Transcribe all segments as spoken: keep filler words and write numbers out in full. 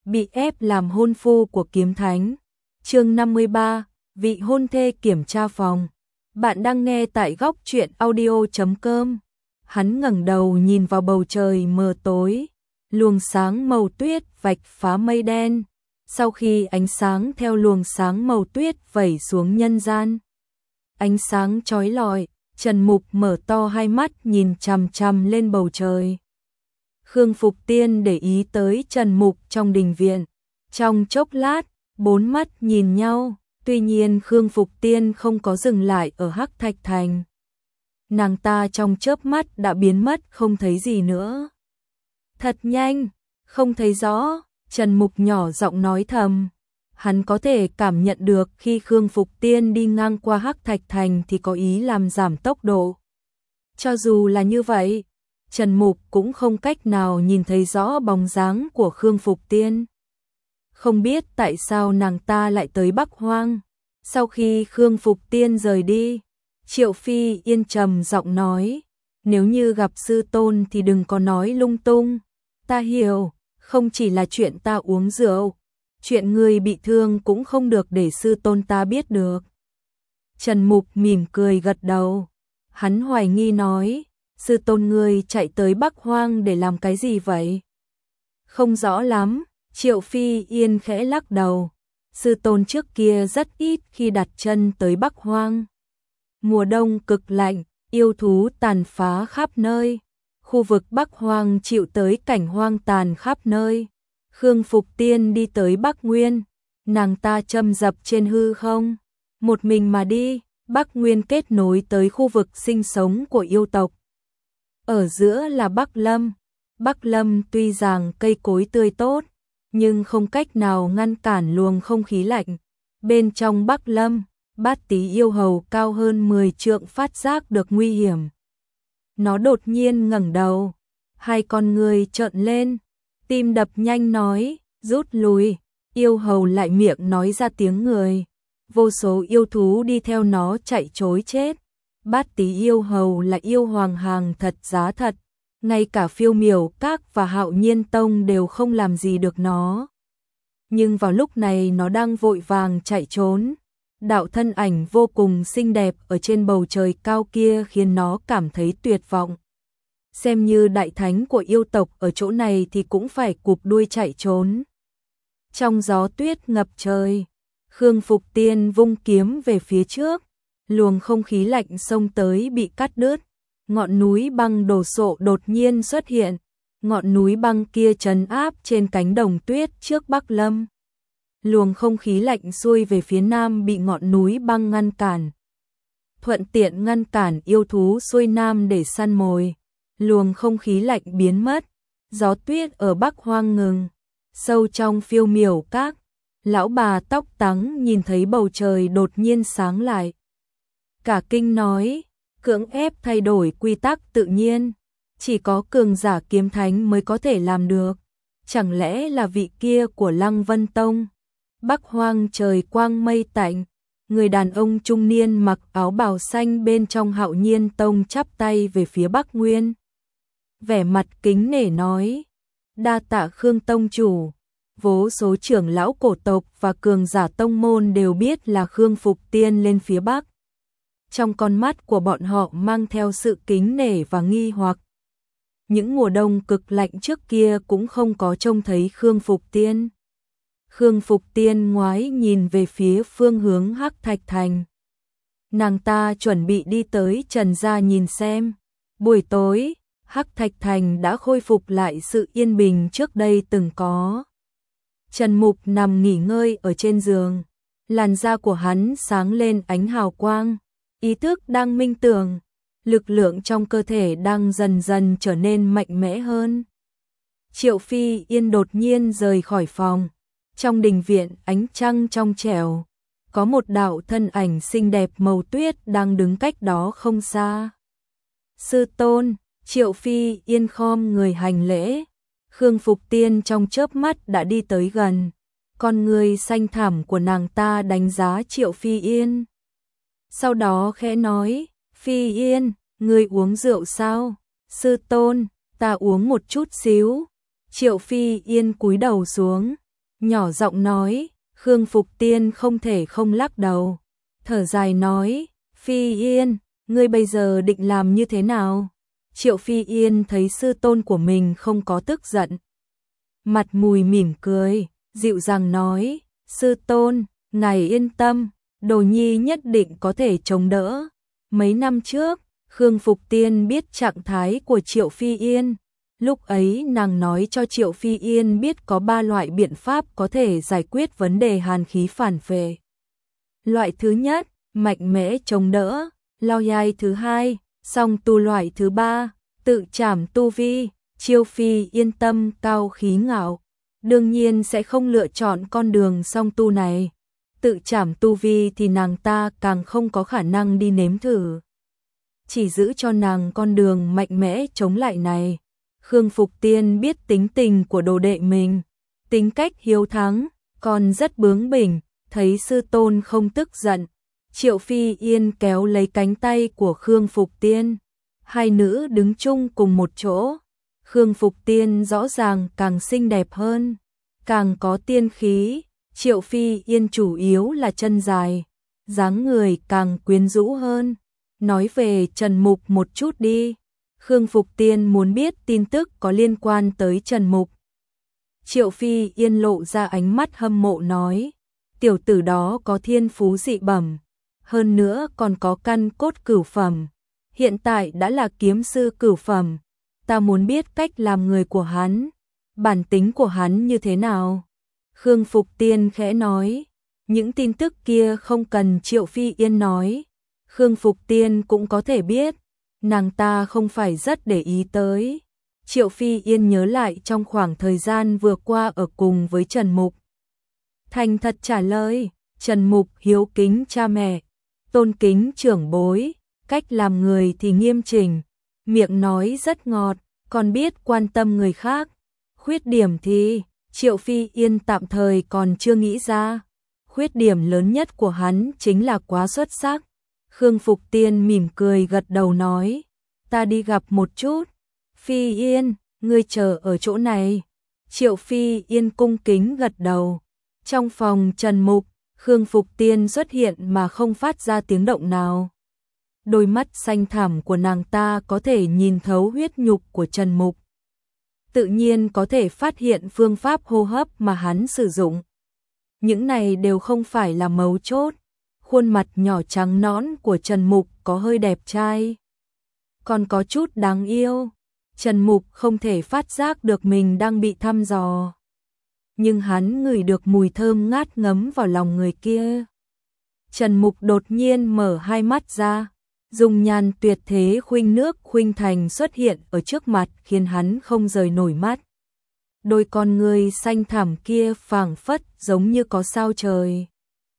bị ép làm hôn phu của kiếm thánh. Chương năm mươi ba, vị hôn thê kiểm tra phòng. Bạn đang nghe tại góc truyện audio chấm com. Hắn ngẩng đầu nhìn vào bầu trời mờ tối, luồng sáng màu tuyết vạch phá mây đen. Sau khi ánh sáng theo luồng sáng màu tuyết vẩy xuống nhân gian, ánh sáng chói lọi, Trần Mục mở to hai mắt nhìn chằm chằm lên bầu trời. Khương Phục Tiên để ý tới Trần Mục trong đình viện. Trong chốc lát, bốn mắt nhìn nhau, tuy nhiên Khương Phục Tiên không có dừng lại ở Hắc Thạch Thành. Nàng ta trong chớp mắt đã biến mất không thấy gì nữa. Thật nhanh, không thấy rõ, Trần Mục nhỏ giọng nói thầm. Hắn có thể cảm nhận được khi Khương Phục Tiên đi ngang qua Hắc Thạch Thành thì có ý làm giảm tốc độ. Cho dù là như vậy, Trần Mục cũng không cách nào nhìn thấy rõ bóng dáng của Khương Phục Tiên. Không biết tại sao nàng ta lại tới Bắc Hoang. Sau khi Khương Phục Tiên rời đi, Triệu Phi Yên trầm giọng nói, nếu như gặp sư tôn thì đừng có nói lung tung. Ta hiểu, không chỉ là chuyện ta uống rượu, chuyện người bị thương cũng không được để sư tôn ta biết được. Trần Mục mỉm cười gật đầu. Hắn hoài nghi nói, sư tôn ngươi chạy tới Bắc Hoang để làm cái gì vậy? Không rõ lắm, Triệu Phi Yên khẽ lắc đầu. Sư tôn trước kia rất ít khi đặt chân tới Bắc Hoang. Mùa đông cực lạnh, yêu thú tàn phá khắp nơi. Khu vực Bắc Hoang chịu tới cảnh hoang tàn khắp nơi. Khương Phục Tiên đi tới Bắc Nguyên, nàng ta châm dập trên hư không, một mình mà đi. Bắc Nguyên kết nối tới khu vực sinh sống của yêu tộc. Ở giữa là Bắc Lâm. Bắc Lâm tuy rằng cây cối tươi tốt, nhưng không cách nào ngăn cản luồng không khí lạnh. Bên trong Bắc Lâm, Bát Tí yêu hầu cao hơn mười trượng phát giác được nguy hiểm. Nó đột nhiên ngẩng đầu, hai con người trợn lên, tim đập nhanh nói, rút lui. Yêu hầu lại miệng nói ra tiếng người. Vô số yêu thú đi theo nó chạy trối chết. Bát Tí yêu hầu là yêu hoàng hàng thật giá thật, ngay cả Phiêu Miểu Các và Hạo Nhiên Tông đều không làm gì được nó. Nhưng vào lúc này nó đang vội vàng chạy trốn. Đạo thân ảnh vô cùng xinh đẹp ở trên bầu trời cao kia khiến nó cảm thấy tuyệt vọng. Xem như đại thánh của yêu tộc ở chỗ này thì cũng phải cụp đuôi chạy trốn. Trong gió tuyết ngập trời, Khương Phục Tiên vung kiếm về phía trước, luồng không khí lạnh xông tới bị cắt đứt. Ngọn núi băng đổ sộ đột nhiên xuất hiện, ngọn núi băng kia trấn áp trên cánh đồng tuyết trước Bắc Lâm. Luồng không khí lạnh xuôi về phía nam bị ngọn núi băng ngăn cản, thuận tiện ngăn cản yêu thú xuôi nam để săn mồi. Luồng không khí lạnh biến mất, gió tuyết ở Bắc Hoang ngừng. Sâu trong Phiêu Miểu Các, lão bà tóc trắng nhìn thấy bầu trời đột nhiên sáng lại. Cả kinh nói, cưỡng ép thay đổi quy tắc tự nhiên, chỉ có cường giả kiếm thánh mới có thể làm được. Chẳng lẽ là vị kia của Lăng Vân Tông? Bắc Hoang trời quang mây tạnh, người đàn ông trung niên mặc áo bào xanh bên trong Hạo Nhiên Tông chắp tay về phía Bắc Nguyên. Vẻ mặt kính nể nói, đa tạ Khương Tông chủ. Vô số trưởng lão cổ tộc và cường giả tông môn đều biết là Khương Phục Tiên lên phía Bắc. Trong con mắt của bọn họ mang theo sự kính nể và nghi hoặc. Những mùa đông cực lạnh trước kia cũng không có trông thấy Khương Phục Tiên. Khương Phục Tiên ngoái nhìn về phía phương hướng Hắc Thạch Thành. Nàng ta chuẩn bị đi tới Trần gia nhìn xem. Buổi tối, Hắc Thạch Thành đã khôi phục lại sự yên bình trước đây từng có. Trần Mục nằm nghỉ ngơi ở trên giường, làn da của hắn sáng lên ánh hào quang, ý thức đang minh tưởng, lực lượng trong cơ thể đang dần dần trở nên mạnh mẽ hơn. Triệu Phi Yên đột nhiên rời khỏi phòng, trong đình viện ánh trăng trong trẻo, có một đạo thân ảnh xinh đẹp màu tuyết đang đứng cách đó không xa. Sư tôn, Triệu Phi Yên khom người hành lễ. Khương Phục Tiên trong chớp mắt đã đi tới gần, con người xanh thẳm của nàng ta đánh giá Triệu Phi Yên. Sau đó khẽ nói, Phi Yên, ngươi uống rượu sao? Sư tôn, ta uống một chút xíu. Triệu Phi Yên cúi đầu xuống, nhỏ giọng nói. Khương Phục Tiên không thể không lắc đầu, thở dài nói, Phi Yên, ngươi bây giờ định làm như thế nào? Triệu Phi Yên thấy sư tôn của mình không có tức giận, mặt mùi mỉm cười, dịu dàng nói, sư tôn, ngài yên tâm, đồ nhi nhất định có thể chống đỡ. Mấy năm trước, Khương Phục Tiên biết trạng thái của Triệu Phi Yên. Lúc ấy nàng nói cho Triệu Phi Yên biết có ba loại biện pháp có thể giải quyết vấn đề hàn khí phản phệ. Loại thứ nhất, mạnh mẽ chống đỡ, lao nhai thứ hai, song tu loại thứ ba, tự trảm tu vi. Triệu Phi Yên tâm cao khí ngạo, đương nhiên sẽ không lựa chọn con đường song tu này. Tự trảm tu vi thì nàng ta càng không có khả năng đi nếm thử. Chỉ giữ cho nàng con đường mạnh mẽ chống lại này. Khương Phục Tiên biết tính tình của đồ đệ mình, tính cách hiếu thắng, còn rất bướng bỉnh, thấy sư tôn không tức giận. Triệu Phi Yên kéo lấy cánh tay của Khương Phục Tiên, hai nữ đứng chung cùng một chỗ. Khương Phục Tiên rõ ràng càng xinh đẹp hơn, càng có tiên khí. Triệu Phi Yên chủ yếu là chân dài, dáng người càng quyến rũ hơn. Nói về Trần Mục một chút đi. Khương Phục Tiên muốn biết tin tức có liên quan tới Trần Mục. Triệu Phi Yên lộ ra ánh mắt hâm mộ nói, tiểu tử đó có thiên phú dị bẩm, hơn nữa còn có căn cốt cửu phẩm, hiện tại đã là kiếm sư cửu phẩm. Ta muốn biết cách làm người của hắn, bản tính của hắn như thế nào. Khương Phục Tiên khẽ nói, những tin tức kia không cần Triệu Phi Yên nói, Khương Phục Tiên cũng có thể biết, nàng ta không phải rất để ý tới. Triệu Phi Yên nhớ lại trong khoảng thời gian vừa qua ở cùng với Trần Mục. Thành thật trả lời, Trần Mục hiếu kính cha mẹ, tôn kính trưởng bối, cách làm người thì nghiêm chỉnh, miệng nói rất ngọt, còn biết quan tâm người khác. Khuyết điểm thì Triệu Phi Yên tạm thời còn chưa nghĩ ra. Khuyết điểm lớn nhất của hắn chính là quá xuất sắc. Khương Phục Tiên mỉm cười gật đầu nói, ta đi gặp một chút. Phi Yên, ngươi chờ ở chỗ này. Triệu Phi Yên cung kính gật đầu. Trong phòng Trần Mục, Khương Phục Tiên xuất hiện mà không phát ra tiếng động nào. Đôi mắt xanh thẳm của nàng ta có thể nhìn thấu huyết nhục của Trần Mục, tự nhiên có thể phát hiện phương pháp hô hấp mà hắn sử dụng. Những này đều không phải là mấu chốt. Khuôn mặt nhỏ trắng nõn của Trần Mục có hơi đẹp trai, còn có chút đáng yêu. Trần Mục không thể phát giác được mình đang bị thăm dò, nhưng hắn ngửi được mùi thơm ngát ngấm vào lòng người kia. Trần Mục đột nhiên mở hai mắt ra, dung nhan tuyệt thế khuynh nước khuynh thành xuất hiện ở trước mặt khiến hắn không rời nổi mắt. Đôi con ngươi xanh thẳm kia phảng phất giống như có sao trời.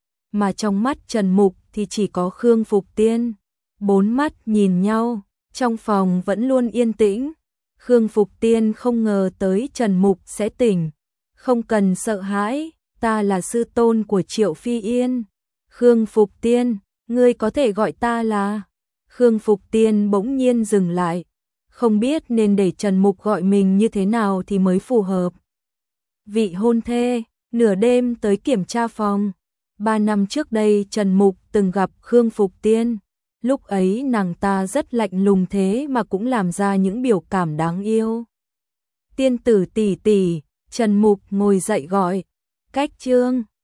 Mà trong mắt Trần Mục thì chỉ có Khương Phục Tiên. Bốn mắt nhìn nhau, trong phòng vẫn luôn yên tĩnh. Khương Phục Tiên không ngờ tới Trần Mục sẽ tỉnh. Không cần sợ hãi, ta là sư tôn của Triệu Phi Yên. Khương Phục Tiên, ngươi có thể gọi ta là... Khương Phục Tiên bỗng nhiên dừng lại, không biết nên để Trần Mục gọi mình như thế nào thì mới phù hợp. Vị hôn thê, nửa đêm tới kiểm tra phòng. Ba năm trước đây Trần Mục từng gặp Khương Phục Tiên. Lúc ấy nàng ta rất lạnh lùng thế mà cũng làm ra những biểu cảm đáng yêu. Tiên tử tỷ tỷ, Trần Mục ngồi dậy gọi, cách chương.